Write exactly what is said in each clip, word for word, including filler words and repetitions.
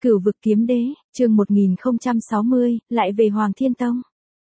Cửu vực kiếm đế, chương một nghìn không trăm sáu mươi, lại về Hoàng Thiên Tông.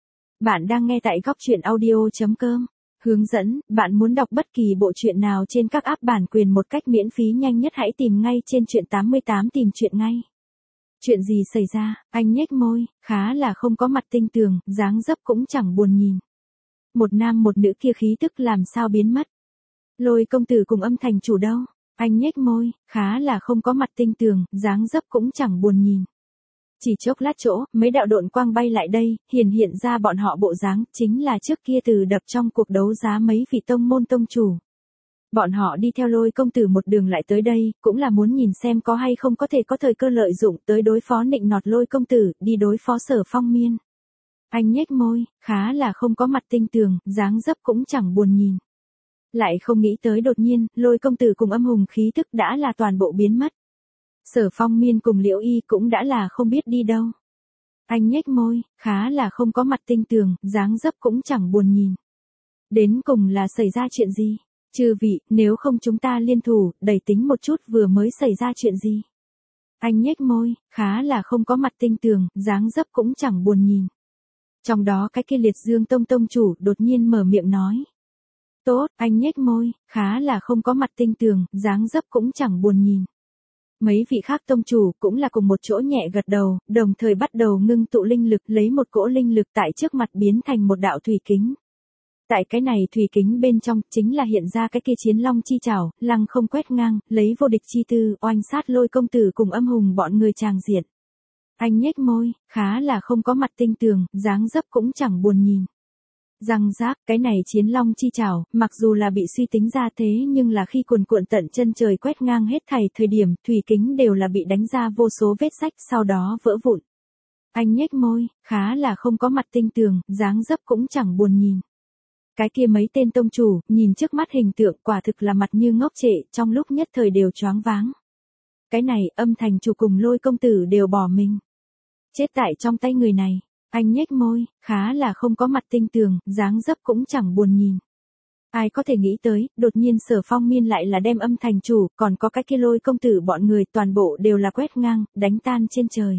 Bạn đang nghe tại góc truyện audio chấm com. Hướng dẫn, bạn muốn đọc bất kỳ bộ truyện nào trên các app bản quyền một cách miễn phí nhanh nhất hãy tìm ngay trên truyện tám mươi tám tìm truyện ngay. Chuyện gì xảy ra, anh nhếch môi, khá là không có mặt tinh tường, dáng dấp cũng chẳng buồn nhìn. Một nam một nữ kia khí tức làm sao biến mất. Lôi công tử cùng Âm Thành chủ đâu? Anh nhếch môi, khá là không có mặt tinh tường, dáng dấp cũng chẳng buồn nhìn. Chỉ chốc lát chỗ, mấy đạo độn quang bay lại đây, hiển hiện ra bọn họ bộ dáng, chính là trước kia từ đập trong cuộc đấu giá mấy vị tông môn tông chủ. Bọn họ đi theo Lôi công tử một đường lại tới đây, cũng là muốn nhìn xem có hay không có thể có thời cơ lợi dụng tới đối phó nịnh nọt Lôi công tử, đi đối phó Sở Phong Miên. Anh nhếch môi, khá là không có mặt tinh tường, dáng dấp cũng chẳng buồn nhìn. Lại không nghĩ tới đột nhiên, Lôi công tử cùng Âm Hùng khí tức đã là toàn bộ biến mất. Sở Phong Miên cùng Liễu Y cũng đã là không biết đi đâu. Anh nhếch môi, khá là không có mặt tinh tường, dáng dấp cũng chẳng buồn nhìn. Đến cùng là xảy ra chuyện gì? Chư vị, nếu không chúng ta liên thủ, đẩy tính một chút vừa mới xảy ra chuyện gì? Anh nhếch môi, khá là không có mặt tinh tường, dáng dấp cũng chẳng buồn nhìn. Trong đó cái kia Liệt Dương Tông tông chủ đột nhiên mở miệng nói. Tốt, anh nhếch môi, khá là không có mặt tinh tường, dáng dấp cũng chẳng buồn nhìn. Mấy vị khác tông chủ cũng là cùng một chỗ nhẹ gật đầu, đồng thời bắt đầu ngưng tụ linh lực, lấy một cỗ linh lực tại trước mặt biến thành một đạo thủy kính. Tại cái này thủy kính bên trong chính là hiện ra cái kia Chiến Long chi trảo, lăng không quét ngang, lấy vô địch chi tư, oanh sát Lôi công tử cùng Âm Hùng bọn người tràng diện. Anh nhếch môi, khá là không có mặt tinh tường, dáng dấp cũng chẳng buồn nhìn. Răng rác, cái này Chiến Long chi trảo, mặc dù là bị suy tính ra thế nhưng là khi cuồn cuộn tận chân trời quét ngang hết thảy thời điểm, thủy kính đều là bị đánh ra vô số vết rách, sau đó vỡ vụn. Anh nhếch môi, khá là không có mặt tinh tường, dáng dấp cũng chẳng buồn nhìn. Cái kia mấy tên tông chủ, nhìn trước mắt hình tượng quả thực là mặt như ngốc trệ, trong lúc nhất thời đều choáng váng. Cái này, Âm Thành chủ cùng Lôi công tử đều bỏ mình. Chết tại trong tay người này. Anh nhếch môi, khá là không có mặt tinh tường, dáng dấp cũng chẳng buồn nhìn. Ai có thể nghĩ tới, đột nhiên Sở Phong Miên lại là đem Âm Thành chủ, còn có cái kia Lôi công tử bọn người toàn bộ đều là quét ngang, đánh tan trên trời.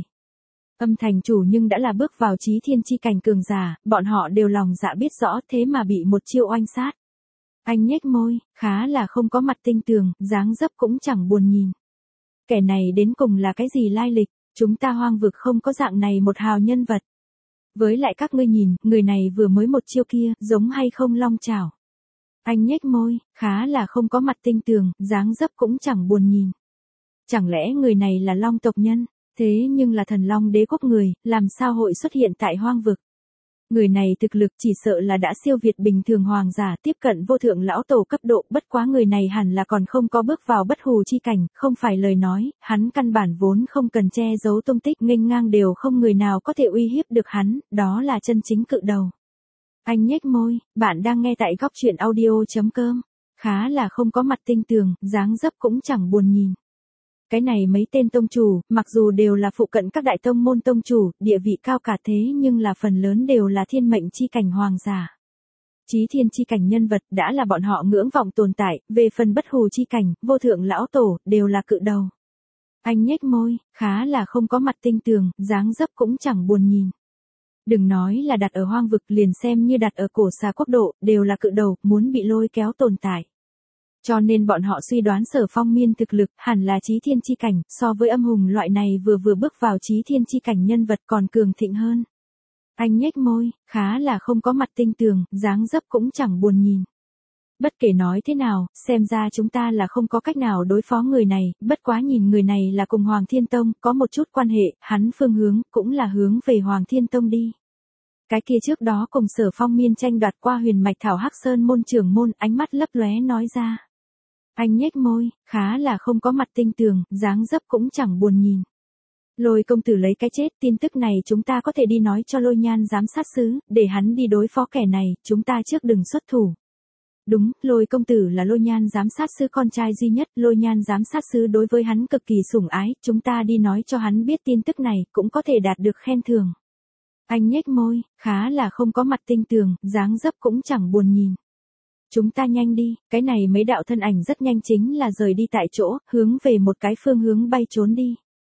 Âm Thành chủ nhưng đã là bước vào chí thiên chi cảnh cường giả, bọn họ đều lòng dạ biết rõ thế mà bị một chiêu oanh sát. Anh nhếch môi, khá là không có mặt tinh tường, dáng dấp cũng chẳng buồn nhìn. Kẻ này đến cùng là cái gì lai lịch, chúng ta Hoang vực không có dạng này một hào nhân vật. Với lại các ngươi nhìn, người này vừa mới một chiêu kia, giống hay không long chảo. Anh nhếch môi, khá là không có mặt tinh tường, dáng dấp cũng chẳng buồn nhìn. Chẳng lẽ người này là long tộc nhân, thế nhưng là thần long đế quốc người, làm sao hội xuất hiện tại hoang vực. Người này thực lực chỉ sợ là đã siêu việt bình thường hoàng giả tiếp cận vô thượng lão tổ cấp độ, bất quá người này hẳn là còn không có bước vào bất hù chi cảnh, không phải lời nói, hắn căn bản vốn không cần che giấu tung tích, nghênh ngang đều không người nào có thể uy hiếp được hắn, đó là chân chính cự đầu. Anh nhếch môi, bạn đang nghe tại góc truyện audio chấm com, khá là không có mặt tinh tường, dáng dấp cũng chẳng buồn nhìn. Cái này mấy tên tông chủ, mặc dù đều là phụ cận các đại tông môn tông chủ, địa vị cao cả thế nhưng là phần lớn đều là thiên mệnh chi cảnh hoàng giả. Chí thiên chi cảnh nhân vật đã là bọn họ ngưỡng vọng tồn tại, về phần bất hù chi cảnh, vô thượng lão tổ, đều là cự đầu. Anh nhếch môi, khá là không có mặt tinh tường, dáng dấp cũng chẳng buồn nhìn. Đừng nói là đặt ở hoang vực liền xem như đặt ở cổ xà quốc độ, đều là cự đầu, muốn bị lôi kéo tồn tại. Cho nên bọn họ suy đoán Sở Phong Miên thực lực hẳn là chí thiên chi cảnh, so với Âm Hùng loại này vừa vừa bước vào chí thiên chi cảnh nhân vật còn cường thịnh hơn. Anh nhếch môi, khá là không có mặt tinh tường, dáng dấp cũng chẳng buồn nhìn. Bất kể nói thế nào, xem ra chúng ta là không có cách nào đối phó người này, bất quá nhìn người này là cùng Hoàng Thiên Tông, có một chút quan hệ, hắn phương hướng, cũng là hướng về Hoàng Thiên Tông đi. Cái kia trước đó cùng Sở Phong Miên tranh đoạt qua huyền mạch thảo Hắc Sơn môn trưởng môn, ánh mắt lấp lóe nói ra. Anh nhếch môi, khá là không có mặt tinh tường, dáng dấp cũng chẳng buồn nhìn. Lôi công tử lấy cái chết, tin tức này chúng ta có thể đi nói cho Lôi Nhan giám sát sứ, để hắn đi đối phó kẻ này, chúng ta trước đừng xuất thủ. Đúng, Lôi công tử là Lôi Nhan giám sát sứ con trai duy nhất, Lôi Nhan giám sát sứ đối với hắn cực kỳ sủng ái, chúng ta đi nói cho hắn biết tin tức này, cũng có thể đạt được khen thưởng. Anh nhếch môi, khá là không có mặt tinh tường, dáng dấp cũng chẳng buồn nhìn. Chúng ta nhanh đi, cái này mấy đạo thân ảnh rất nhanh chính là rời đi tại chỗ, hướng về một cái phương hướng bay trốn đi.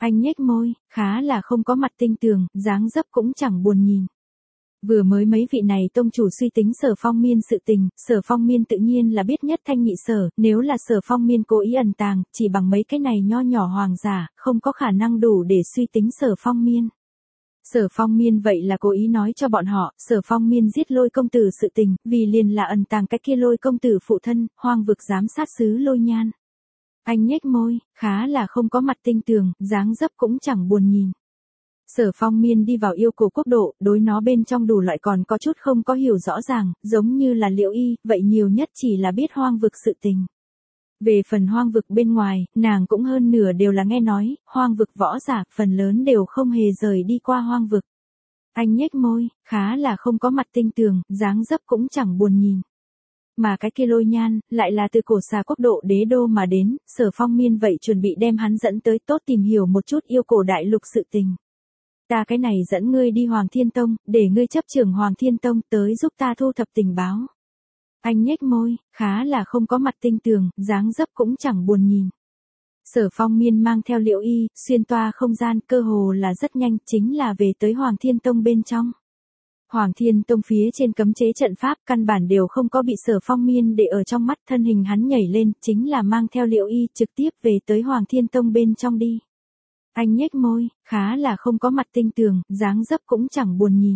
Anh nhếch môi, khá là không có mặt tinh tường, dáng dấp cũng chẳng buồn nhìn. Vừa mới mấy vị này tông chủ suy tính Sở Phong Miên sự tình, Sở Phong Miên tự nhiên là biết nhất thanh nhị sở, nếu là Sở Phong Miên cố ý ẩn tàng, chỉ bằng mấy cái này nho nhỏ hoàng giả, không có khả năng đủ để suy tính Sở Phong Miên. Sở Phong Miên vậy là cố ý nói cho bọn họ, Sở Phong Miên giết Lôi công tử sự tình, vì liền là ẩn tàng cái kia Lôi công tử phụ thân, hoang vực giám sát sứ Lôi Nhan. Anh nhếch môi, khá là không có mặt tinh tường, dáng dấp cũng chẳng buồn nhìn. Sở Phong Miên đi vào yêu cổ quốc độ, đối nó bên trong đủ loại còn có chút không có hiểu rõ ràng, giống như là Liễu Y, vậy nhiều nhất chỉ là biết hoang vực sự tình. Về phần hoang vực bên ngoài, nàng cũng hơn nửa đều là nghe nói, hoang vực võ giả, phần lớn đều không hề rời đi qua hoang vực. Anh nhếch môi, khá là không có mặt tinh tường, dáng dấp cũng chẳng buồn nhìn. Mà cái kia Lôi Nhan, lại là từ cổ xà quốc độ đế đô mà đến, Sở Phong Miên vậy chuẩn bị đem hắn dẫn tới tốt tìm hiểu một chút yêu cổ đại lục sự tình. Ta cái này dẫn ngươi đi Hoàng Thiên Tông, để ngươi chấp trưởng Hoàng Thiên Tông tới giúp ta thu thập tình báo. Anh nhếch môi, khá là không có mặt tinh tường, dáng dấp cũng chẳng buồn nhìn. Sở Phong Miên mang theo Liễu Y, xuyên toa không gian, cơ hồ là rất nhanh, chính là về tới Hoàng Thiên Tông bên trong. Hoàng Thiên Tông phía trên cấm chế trận pháp căn bản đều không có bị Sở Phong Miên để ở trong mắt, thân hình hắn nhảy lên, chính là mang theo Liễu Y trực tiếp về tới Hoàng Thiên Tông bên trong đi. Anh nhếch môi, khá là không có mặt tinh tường, dáng dấp cũng chẳng buồn nhìn.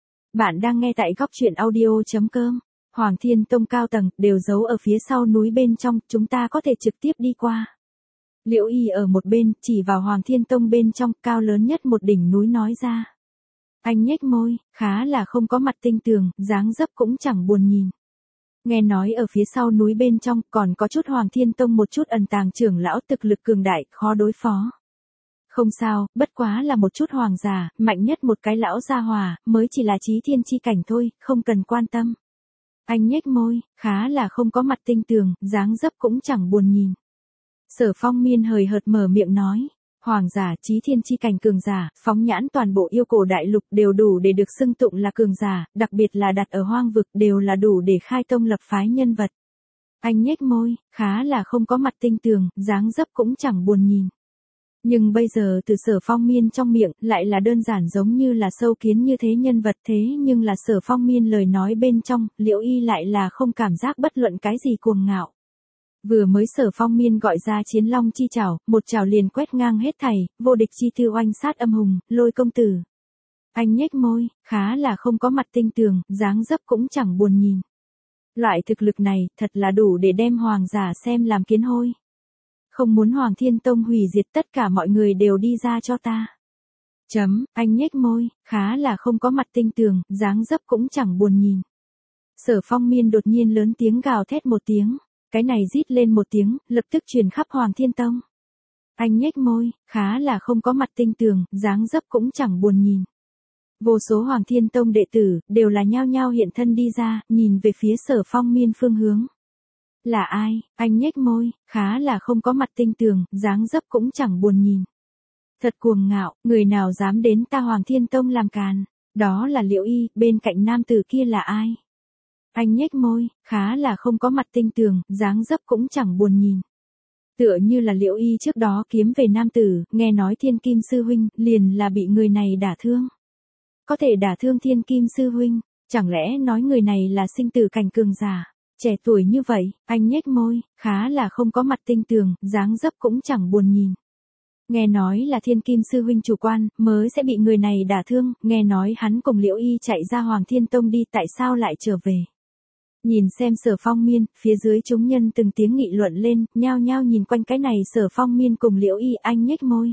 Bạn đang nghe tại góc truyện audio.com. Hoàng Thiên Tông cao tầng, đều giấu ở phía sau núi bên trong, chúng ta có thể trực tiếp đi qua. Liễu Y ở một bên, chỉ vào Hoàng Thiên Tông bên trong, cao lớn nhất một đỉnh núi nói ra. Anh nhếch môi, khá là không có mặt tinh tường, dáng dấp cũng chẳng buồn nhìn. Nghe nói ở phía sau núi bên trong, còn có chút Hoàng Thiên Tông một chút ẩn tàng trưởng lão thực lực cường đại, khó đối phó. Không sao, bất quá là một chút hoàng giả, mạnh nhất một cái lão gia hòa, mới chỉ là chí thiên chi cảnh thôi, không cần quan tâm. Anh nhếch môi, khá là không có mặt tinh tường, dáng dấp cũng chẳng buồn nhìn. Sở Phong Miên hời hợt mở miệng nói, hoàng giả, chí thiên chi cảnh cường giả, phóng nhãn toàn bộ yêu cổ đại lục đều đủ để được xưng tụng là cường giả, đặc biệt là đặt ở hoang vực đều là đủ để khai tông lập phái nhân vật. Anh nhếch môi, khá là không có mặt tinh tường, dáng dấp cũng chẳng buồn nhìn. Nhưng bây giờ từ Sở Phong Miên trong miệng lại là đơn giản giống như là sâu kiến như thế nhân vật, thế nhưng là Sở Phong Miên lời nói bên trong, Liễu Y lại là không cảm giác bất luận cái gì cuồng ngạo. Vừa mới Sở Phong Miên gọi ra chiến long chi chảo, một chảo liền quét ngang hết thảy, vô địch chi thư oanh sát âm hùng, Lôi công tử. Anh nhếch môi, khá là không có mặt tinh tường, dáng dấp cũng chẳng buồn nhìn. Loại thực lực này, thật là đủ để đem hoàng giả xem làm kiến hôi. Không muốn Hoàng Thiên Tông hủy diệt, tất cả mọi người đều đi ra cho ta. Chấm, anh nhếch môi, khá là không có mặt tinh tường, dáng dấp cũng chẳng buồn nhìn. Sở Phong Miên đột nhiên lớn tiếng gào thét một tiếng, cái này rít lên một tiếng, lập tức truyền khắp Hoàng Thiên Tông. Anh nhếch môi, khá là không có mặt tinh tường, dáng dấp cũng chẳng buồn nhìn. Vô số Hoàng Thiên Tông đệ tử, đều là nhao nhao hiện thân đi ra, nhìn về phía Sở Phong Miên phương hướng. Là ai? Anh nhếch môi, khá là không có mặt tinh tường, dáng dấp cũng chẳng buồn nhìn. Thật cuồng ngạo, người nào dám đến ta Hoàng Thiên Tông làm càn? Đó là Liễu Y, bên cạnh nam tử kia là ai? Anh nhếch môi, khá là không có mặt tinh tường, dáng dấp cũng chẳng buồn nhìn. Tựa như là Liễu Y trước đó kiếm về nam tử, nghe nói Thiên Kim sư huynh, liền là bị người này đả thương. Có thể đả thương Thiên Kim sư huynh, chẳng lẽ nói người này là sinh tử cảnh cường giả? Trẻ tuổi như vậy, anh nhếch môi, khá là không có mặt tinh tường, dáng dấp cũng chẳng buồn nhìn. Nghe nói là Thiên Kim sư huynh chủ quan, mới sẽ bị người này đả thương, nghe nói hắn cùng Liễu Y chạy ra Hoàng Thiên Tông đi, tại sao lại trở về? Nhìn xem Sở Phong Miên, phía dưới chúng nhân từng tiếng nghị luận lên, nhao nhao nhìn quanh cái này Sở Phong Miên cùng Liễu Y, anh nhếch môi.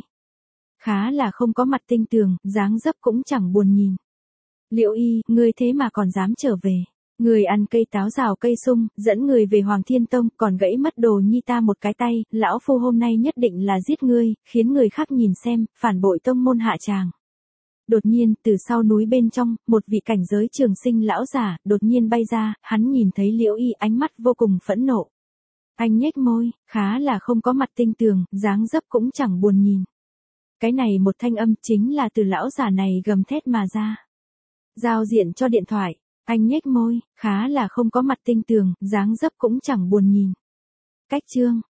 Khá là không có mặt tinh tường, dáng dấp cũng chẳng buồn nhìn. Liễu Y, ngươi thế mà còn dám trở về. Người ăn cây táo rào cây sung, dẫn người về Hoàng Thiên Tông, còn gãy mất đồ nhi ta một cái tay, lão phu hôm nay nhất định là giết ngươi, khiến người khác nhìn xem, phản bội tông môn hạ tràng. Đột nhiên, từ sau núi bên trong, một vị cảnh giới trường sinh lão giả, đột nhiên bay ra, hắn nhìn thấy Liễu Y, ánh mắt vô cùng phẫn nộ. Anh nhếch môi, khá là không có mặt tinh tường, dáng dấp cũng chẳng buồn nhìn. Cái này một thanh âm chính là từ lão giả này gầm thét mà ra. Giao diện cho điện thoại. Anh nhếch môi, khá là không có mặt tinh tường, dáng dấp cũng chẳng buồn nhìn. Cách chương.